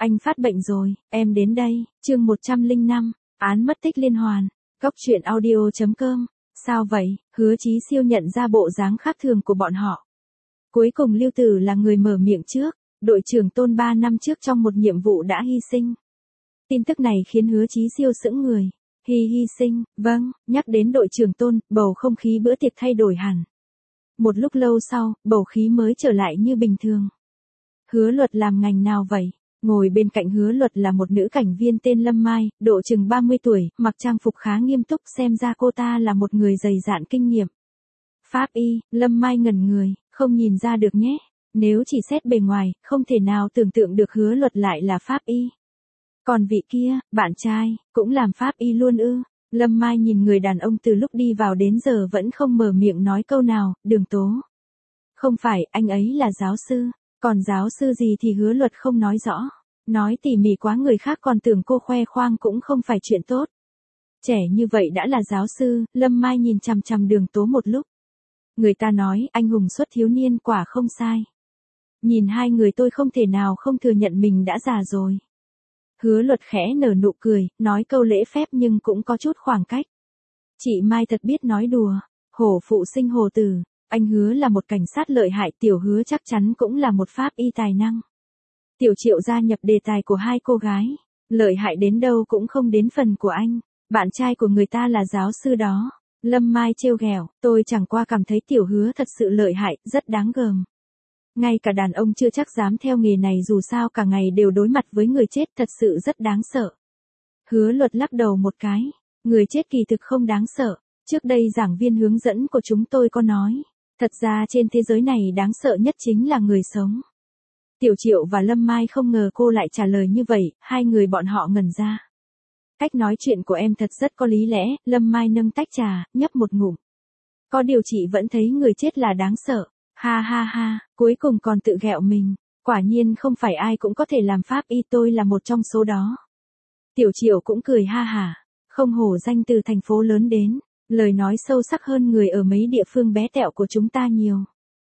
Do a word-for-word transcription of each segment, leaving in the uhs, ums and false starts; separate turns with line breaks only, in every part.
Anh phát bệnh rồi, em đến đây. Chương một trăm lẻ năm, án mất tích liên hoàn. Góc truyện audio chấm com. Sao vậy? Hứa Chí Siêu nhận ra bộ dáng khác thường của bọn họ. Cuối cùng Lưu Tử là người mở miệng trước. Đội trưởng Tôn ba năm trước trong một nhiệm vụ đã hy sinh. Tin tức này khiến Hứa Chí Siêu sững người. Hy hy sinh, vâng, nhắc đến đội trưởng Tôn, bầu không khí bữa tiệc thay đổi hẳn. Một lúc lâu sau, bầu khí mới trở lại như bình thường. Hứa Luật làm ngành nào vậy? Ngồi bên cạnh Hứa Luật là một nữ cảnh viên tên Lâm Mai, độ chừng ba mươi tuổi, mặc trang phục khá nghiêm túc, xem ra cô ta là một người dày dạn kinh nghiệm. Pháp y, Lâm Mai ngẩn người, không nhìn ra được nhé. Nếu chỉ xét bề ngoài, không thể nào tưởng tượng được Hứa Luật lại là pháp y. Còn vị kia, bạn trai, cũng làm pháp y luôn ư? Lâm Mai nhìn người đàn ông từ lúc đi vào đến giờ vẫn không mở miệng nói câu nào, Đường Tố. Không phải, anh ấy là giáo sư. Còn giáo sư gì thì Hứa Luật không nói rõ. Nói tỉ mỉ quá người khác còn tưởng cô khoe khoang cũng không phải chuyện tốt. Trẻ như vậy đã là giáo sư, Lâm Mai nhìn chằm chằm Đường Tố một lúc. Người ta nói anh hùng xuất thiếu niên quả không sai. Nhìn hai người tôi không thể nào không thừa nhận mình đã già rồi. Hứa Luật khẽ nở nụ cười, nói câu lễ phép nhưng cũng có chút khoảng cách. Chị Mai thật biết nói đùa, hổ phụ sinh hổ tử. Anh Hứa là một cảnh sát lợi hại, Tiểu Hứa chắc chắn cũng là một pháp y tài năng. Tiểu Triệu gia nhập đề tài của hai cô gái. Lợi hại đến đâu cũng không đến phần của anh. Bạn trai của người ta là giáo sư đó. Lâm Mai trêu ghẹo, tôi chẳng qua cảm thấy Tiểu Hứa thật sự lợi hại, rất đáng gờm. Ngay cả đàn ông chưa chắc dám theo nghề này dù sao cả ngày đều đối mặt với người chết thật sự rất đáng sợ. Hứa Luật lắc đầu một cái. Người chết kỳ thực không đáng sợ. Trước đây giảng viên hướng dẫn của chúng tôi có nói. Thật ra trên thế giới này đáng sợ nhất chính là người sống. Tiểu Triệu và Lâm Mai không ngờ cô lại trả lời như vậy, hai người bọn họ ngẩn ra. Cách nói chuyện của em thật rất có lý lẽ, Lâm Mai nâng tách trà, nhấp một ngụm. Có điều chị vẫn thấy người chết là đáng sợ. Ha ha ha, cuối cùng còn tự ghẹo mình. Quả nhiên không phải ai cũng có thể làm pháp y, tôi là một trong số đó. Tiểu Triệu cũng cười ha hả, không hổ danh từ thành phố lớn đến. Lời nói sâu sắc hơn người ở mấy địa phương bé tẹo của chúng ta nhiều.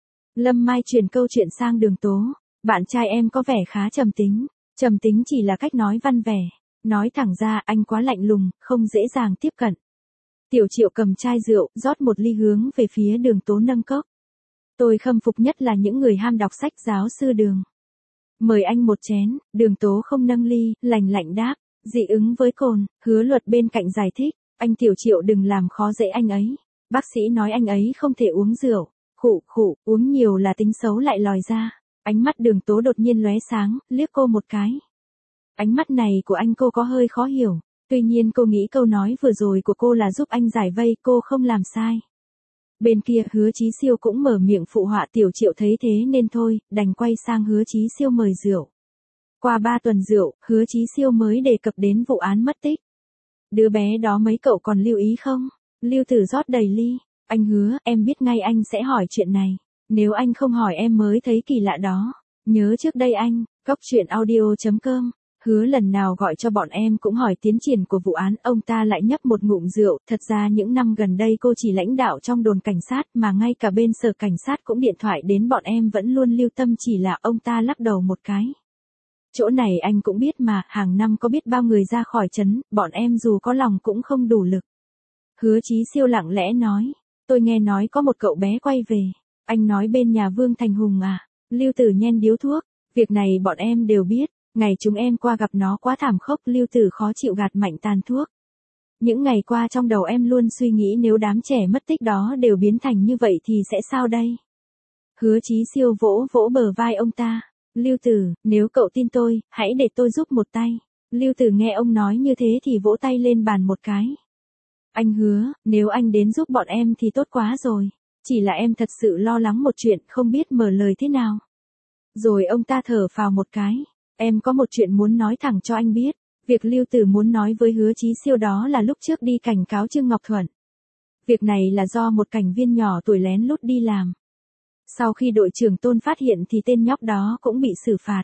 Lâm Mai chuyển câu chuyện sang Đường Tố. Bạn trai em có vẻ khá trầm tính. Trầm tính chỉ là cách nói văn vẻ. Nói thẳng ra anh quá lạnh lùng, không dễ dàng tiếp cận. Tiểu Triệu cầm chai rượu, rót một ly hướng về phía Đường Tố nâng cốc. Tôi khâm phục nhất là những người ham đọc sách, giáo sư Đường. Mời anh một chén. Đường Tố không nâng ly, lành lạnh đáp. Dị ứng với cồn. Hứa Luật bên cạnh giải thích. Anh Tiểu Triệu đừng làm khó dễ anh ấy. Bác sĩ nói anh ấy không thể uống rượu. Khụ khụ, uống nhiều là tính xấu lại lòi ra. Ánh mắt Đường Tố đột nhiên lóe sáng, liếc cô một cái. Ánh mắt này của anh cô có hơi khó hiểu. Tuy nhiên cô nghĩ câu nói vừa rồi của cô là giúp anh giải vây, cô không làm sai. Bên kia Hứa Chí Siêu cũng mở miệng phụ họa. Tiểu Triệu thấy thế nên thôi, đành quay sang Hứa Chí Siêu mời rượu. Qua ba tuần rượu, Hứa Chí Siêu mới đề cập đến vụ án mất tích. Đứa bé đó mấy cậu còn lưu ý không? Lưu Tử rót đầy ly. Anh Hứa, em biết ngay anh sẽ hỏi chuyện này. Nếu anh không hỏi em mới thấy kỳ lạ đó. Nhớ trước đây anh, góc truyện audio chấm com. Hứa lần nào gọi cho bọn em cũng hỏi tiến triển của vụ án. Ông ta lại nhấp một ngụm rượu. Thật ra những năm gần đây cô chỉ lãnh đạo trong đồn cảnh sát mà ngay cả bên sở cảnh sát cũng điện thoại đến bọn em vẫn luôn lưu tâm, chỉ là ông ta lắc đầu một cái. Chỗ này anh cũng biết mà, hàng năm có biết bao người ra khỏi trấn, bọn em dù có lòng cũng không đủ lực. Hứa Chí Siêu lặng lẽ nói, tôi nghe nói có một cậu bé quay về. Anh nói bên nhà Vương Thành Hùng à? Lưu Tử nhen điếu thuốc, việc này bọn em đều biết. Ngày chúng em qua gặp nó quá thảm khốc. Lưu Tử khó chịu gạt mạnh tàn thuốc. Những ngày qua trong đầu em luôn suy nghĩ nếu đám trẻ mất tích đó đều biến thành như vậy thì sẽ sao đây? Hứa Chí Siêu vỗ vỗ bờ vai ông ta. Lưu Tử, nếu cậu tin tôi, hãy để tôi giúp một tay. Lưu Tử nghe ông nói như thế thì vỗ tay lên bàn một cái. Anh Hứa, nếu anh đến giúp bọn em thì tốt quá rồi. Chỉ là em thật sự lo lắng một chuyện, không biết mở lời thế nào. Rồi ông ta thở phào một cái. Em có một chuyện muốn nói thẳng cho anh biết. Việc Lưu Tử muốn nói với Hứa Chí Siêu đó là lúc trước đi cảnh cáo Trương Ngọc Thuận. Việc này là do một cảnh viên nhỏ tuổi lén lút đi làm. Sau khi đội trưởng Tôn phát hiện thì tên nhóc đó cũng bị xử phạt.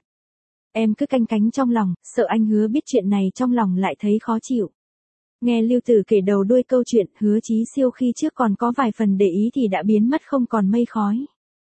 Em cứ canh cánh trong lòng, sợ anh Hứa biết chuyện này trong lòng lại thấy khó chịu. Nghe Lưu Tử kể đầu đuôi câu chuyện, Hứa Chí Siêu khi trước còn có vài phần để ý thì đã biến mất không còn mây khói.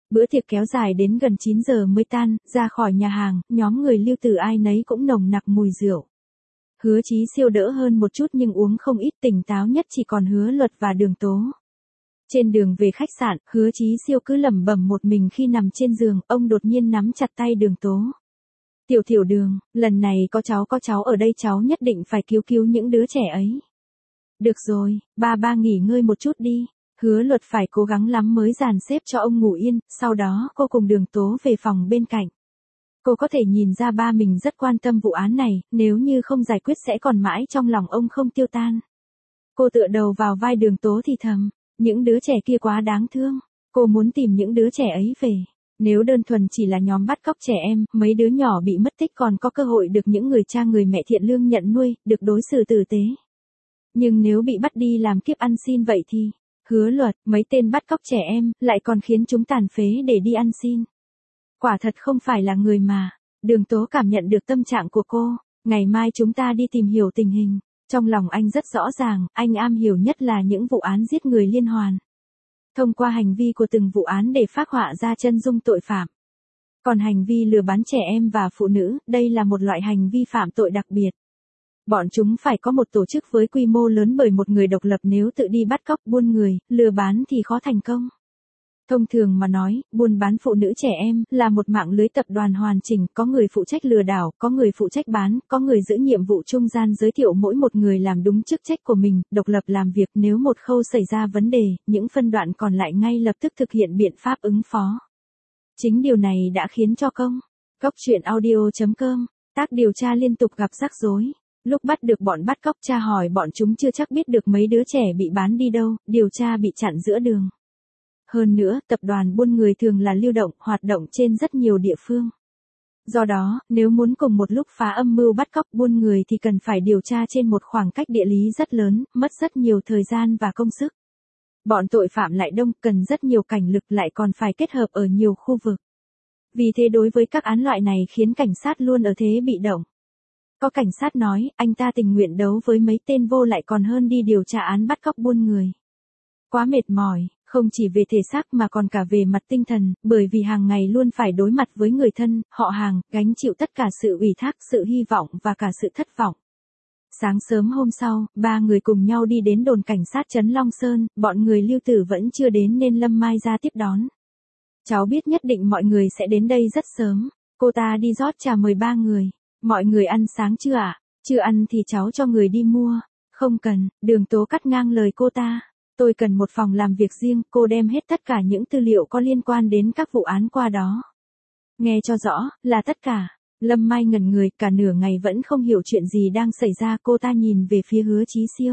Bữa tiệc kéo dài đến gần chín giờ mới tan, ra khỏi nhà hàng, nhóm người Lưu Tử ai nấy cũng nồng nặc mùi rượu. Hứa Chí Siêu đỡ hơn một chút nhưng uống không ít, tỉnh táo nhất chỉ còn Hứa Luật và Đường Tố. Trên đường về khách sạn, Hứa Chí Siêu cứ lẩm bẩm một mình khi nằm trên giường, ông đột nhiên nắm chặt tay Đường Tố. Tiểu Tiểu Đường, lần này có cháu có cháu ở đây cháu nhất định phải cứu cứu những đứa trẻ ấy. Được rồi, ba ba nghỉ ngơi một chút đi. Hứa Luật phải cố gắng lắm mới dàn xếp cho ông ngủ yên, sau đó cô cùng Đường Tố về phòng bên cạnh. Cô có thể nhìn ra ba mình rất quan tâm vụ án này, nếu như không giải quyết sẽ còn mãi trong lòng ông không tiêu tan. Cô tựa đầu vào vai Đường Tố thì thầm, những đứa trẻ kia quá đáng thương, cô muốn tìm những đứa trẻ ấy về. Nếu đơn thuần chỉ là nhóm bắt cóc trẻ em, mấy đứa nhỏ bị mất tích còn có cơ hội được những người cha người mẹ thiện lương nhận nuôi, được đối xử tử tế. Nhưng nếu bị bắt đi làm kiếp ăn xin vậy thì, Hứa Luật, mấy tên bắt cóc trẻ em, lại còn khiến chúng tàn phế để đi ăn xin. Quả thật không phải là người mà. Đường Tố cảm nhận được tâm trạng của cô, ngày mai chúng ta đi tìm hiểu tình hình. Trong lòng anh rất rõ ràng, anh am hiểu nhất là những vụ án giết người liên hoàn. Thông qua hành vi của từng vụ án để phác họa ra chân dung tội phạm. Còn hành vi lừa bán trẻ em và phụ nữ, đây là một loại hành vi phạm tội đặc biệt. Bọn chúng phải có một tổ chức với quy mô lớn bởi một người độc lập, nếu tự đi bắt cóc, buôn người, lừa bán thì khó thành công. Thông thường mà nói, buôn bán phụ nữ trẻ em là một mạng lưới tập đoàn hoàn chỉnh, có người phụ trách lừa đảo, có người phụ trách bán, có người giữ nhiệm vụ trung gian giới thiệu, mỗi một người làm đúng chức trách của mình, độc lập làm việc, nếu một khâu xảy ra vấn đề, những phân đoạn còn lại ngay lập tức thực hiện biện pháp ứng phó. Chính điều này đã khiến cho công Cốc truyện audio chấm com tác điều tra liên tục gặp rắc rối. Lúc bắt được bọn bắt cóc, tra hỏi bọn chúng chưa chắc biết được mấy đứa trẻ bị bán đi đâu, điều tra bị chặn giữa đường. Hơn nữa, tập đoàn buôn người thường là lưu động, hoạt động trên rất nhiều địa phương. Do đó, nếu muốn cùng một lúc phá âm mưu bắt cóc buôn người thì cần phải điều tra trên một khoảng cách địa lý rất lớn, mất rất nhiều thời gian và công sức. Bọn tội phạm lại đông, cần rất nhiều cảnh lực, lại còn phải kết hợp ở nhiều khu vực. Vì thế đối với các án loại này khiến cảnh sát luôn ở thế bị động. Có cảnh sát nói, anh ta tình nguyện đấu với mấy tên vô lại còn hơn đi điều tra án bắt cóc buôn người. Quá mệt mỏi, không chỉ về thể xác mà còn cả về mặt tinh thần, bởi vì hàng ngày luôn phải đối mặt với người thân, họ hàng, gánh chịu tất cả sự ủy thác, sự hy vọng và cả sự thất vọng. Sáng sớm hôm sau, ba người cùng nhau đi đến đồn cảnh sát trấn Long Sơn, bọn người Lưu Tử vẫn chưa đến nên Lâm Mai ra tiếp đón. Cháu biết nhất định mọi người sẽ đến đây rất sớm, cô ta đi rót trà mời ba người. Mọi người ăn sáng chưa ạ? À? Chưa ăn thì cháu cho người đi mua. Không cần, Đường Tố cắt ngang lời cô ta. Tôi cần một phòng làm việc riêng, cô đem hết tất cả những tư liệu có liên quan đến các vụ án qua đó. Nghe cho rõ, là tất cả. Lâm Mai ngẩn người, cả nửa ngày vẫn không hiểu chuyện gì đang xảy ra, cô ta nhìn về phía Hứa Chí Siêu.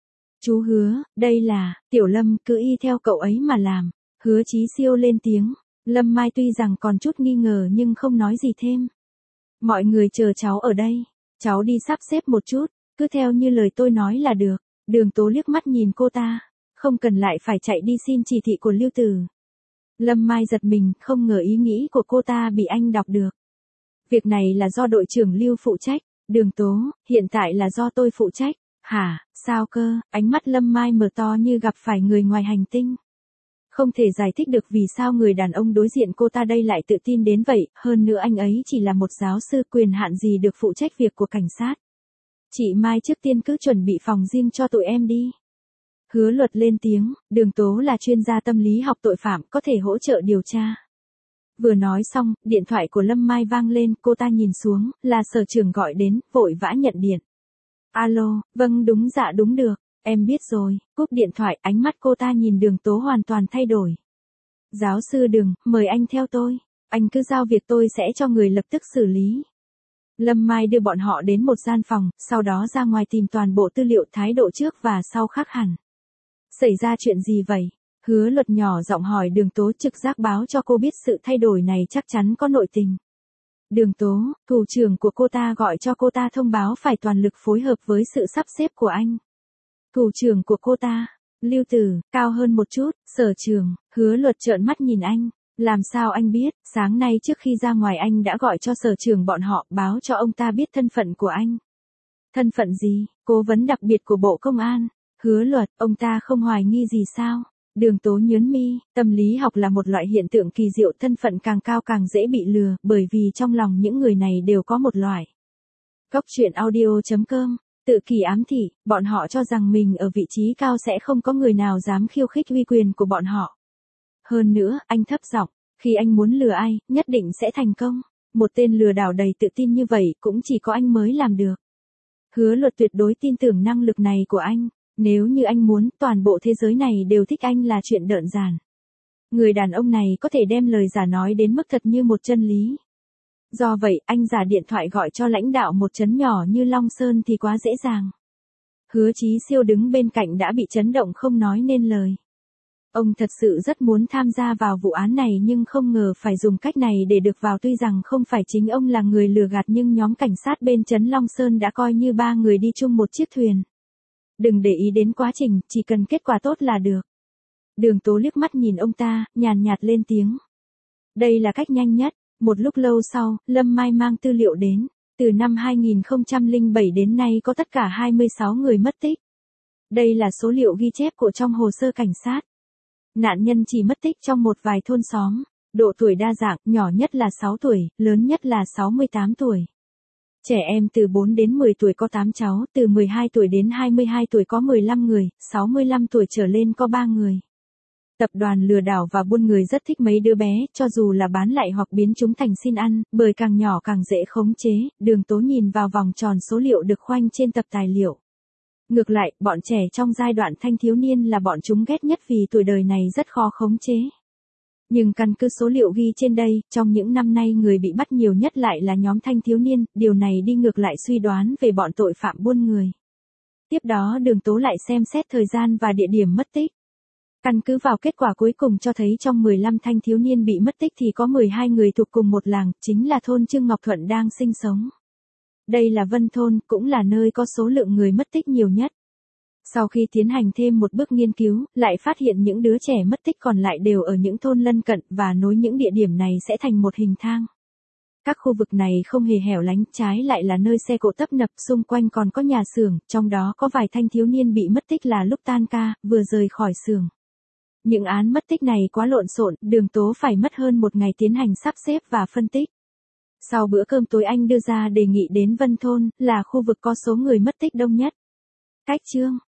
Chú Hứa, đây là, Tiểu Lâm, cứ y theo cậu ấy mà làm. Hứa Chí Siêu lên tiếng. Lâm Mai tuy rằng còn chút nghi ngờ nhưng không nói gì thêm. Mọi người chờ cháu ở đây. Cháu đi sắp xếp một chút, cứ theo như lời tôi nói là được. Đường Tố liếc mắt nhìn cô ta. Không cần lại phải chạy đi xin chỉ thị của Lưu Tử. Lâm Mai giật mình, không ngờ ý nghĩ của cô ta bị anh đọc được. Việc này là do đội trưởng Lưu phụ trách. Đường Tố, hiện tại là do tôi phụ trách. Hả, sao cơ? Ánh mắt Lâm Mai mở to như gặp phải người ngoài hành tinh. Không thể giải thích được vì sao người đàn ông đối diện cô ta đây lại tự tin đến vậy, hơn nữa anh ấy chỉ là một giáo sư, quyền hạn gì được phụ trách việc của cảnh sát. Chị Mai trước tiên cứ chuẩn bị phòng riêng cho tụi em đi. Hứa Luật lên tiếng, Đường Tố là chuyên gia tâm lý học tội phạm, có thể hỗ trợ điều tra. Vừa nói xong, điện thoại của Lâm Mai vang lên, cô ta nhìn xuống, là sở trưởng gọi đến, vội vã nhận điện. Alo, vâng đúng dạ đúng được, em biết rồi, cúp điện thoại, ánh mắt cô ta nhìn Đường Tố hoàn toàn thay đổi. Giáo sư Đường, mời anh theo tôi, anh cứ giao việc tôi sẽ cho người lập tức xử lý. Lâm Mai đưa bọn họ đến một gian phòng, sau đó ra ngoài tìm toàn bộ tư liệu, thái độ trước và sau khác hẳn. Xảy ra chuyện gì vậy? Hứa Luật nhỏ giọng hỏi Đường Tố, trực giác báo cho cô biết sự thay đổi này chắc chắn có nội tình. Đường Tố, thủ trưởng của cô ta gọi cho cô ta thông báo phải toàn lực phối hợp với sự sắp xếp của anh. Thủ trưởng của cô ta, Lưu Tử, cao hơn một chút, sở trưởng. Hứa Luật trợn mắt nhìn anh. Làm sao anh biết? Sáng nay trước khi ra ngoài anh đã gọi cho sở trưởng bọn họ, báo cho ông ta biết thân phận của anh. Thân phận gì? Cố vấn đặc biệt của Bộ Công an. Hứa Luật, ông ta không hoài nghi gì sao? Đường Tố nhớn mi, tâm lý học là một loại hiện tượng kỳ diệu, thân phận càng cao càng dễ bị lừa, bởi vì trong lòng những người này đều có một loại. Góc truyện audio chấm com, tự kỳ ám thị, bọn họ cho rằng mình ở vị trí cao sẽ không có người nào dám khiêu khích uy quyền của bọn họ. Hơn nữa, anh thấp giọng, khi anh muốn lừa ai, nhất định sẽ thành công. Một tên lừa đảo đầy tự tin như vậy cũng chỉ có anh mới làm được. Hứa Luật tuyệt đối tin tưởng năng lực này của anh. Nếu như anh muốn, toàn bộ thế giới này đều thích anh là chuyện đơn giản. Người đàn ông này có thể đem lời giả nói đến mức thật như một chân lý. Do vậy, anh giả điện thoại gọi cho lãnh đạo một trấn nhỏ như Long Sơn thì quá dễ dàng. Hứa Chí Siêu đứng bên cạnh đã bị chấn động không nói nên lời. Ông thật sự rất muốn tham gia vào vụ án này nhưng không ngờ phải dùng cách này để được vào, tuy rằng không phải chính ông là người lừa gạt nhưng nhóm cảnh sát bên trấn Long Sơn đã coi như ba người đi chung một chiếc thuyền. Đừng để ý đến quá trình, chỉ cần kết quả tốt là được. Đường Tố liếc mắt nhìn ông ta, nhàn nhạt lên tiếng. Đây là cách nhanh nhất. Một lúc lâu sau, Lâm Mai mang tư liệu đến. Từ năm hai nghìn không trăm lẻ bảy đến nay có tất cả hai mươi sáu người mất tích. Đây là số liệu ghi chép của trong hồ sơ cảnh sát. Nạn nhân chỉ mất tích trong một vài thôn xóm. Độ tuổi đa dạng, nhỏ nhất là sáu tuổi, lớn nhất là sáu mươi tám tuổi. Trẻ em từ bốn đến mười tuổi có tám cháu, từ mười hai tuổi đến hai mươi hai tuổi có mười lăm người, sáu mươi lăm tuổi trở lên có ba người. Tập đoàn lừa đảo và buôn người rất thích mấy đứa bé, cho dù là bán lại hoặc biến chúng thành xin ăn, bởi càng nhỏ càng dễ khống chế. Đường Tố nhìn vào vòng tròn số liệu được khoanh trên tập tài liệu. Ngược lại, bọn trẻ trong giai đoạn thanh thiếu niên là bọn chúng ghét nhất vì tuổi đời này rất khó khống chế. Nhưng căn cứ số liệu ghi trên đây, trong những năm nay người bị bắt nhiều nhất lại là nhóm thanh thiếu niên, điều này đi ngược lại suy đoán về bọn tội phạm buôn người. Tiếp đó Đường Tố lại xem xét thời gian và địa điểm mất tích. Căn cứ vào kết quả cuối cùng cho thấy trong mười lăm thanh thiếu niên bị mất tích thì có mười hai người thuộc cùng một làng, chính là thôn Trương Ngọc Thuận đang sinh sống. Đây là Vân Thôn, cũng là nơi có số lượng người mất tích nhiều nhất. Sau khi tiến hành thêm một bước nghiên cứu, lại phát hiện những đứa trẻ mất tích còn lại đều ở những thôn lân cận và nối những địa điểm này sẽ thành một hình thang. Các khu vực này không hề hẻo lánh, trái lại là nơi xe cộ tấp nập, xung quanh còn có nhà xưởng, trong đó có vài thanh thiếu niên bị mất tích là lúc tan ca, vừa rời khỏi xưởng. Những án mất tích này quá lộn xộn, Đường Tố phải mất hơn một ngày tiến hành sắp xếp và phân tích. Sau bữa cơm tối anh đưa ra đề nghị đến Vân Thôn, là khu vực có số người mất tích đông nhất. Cách chương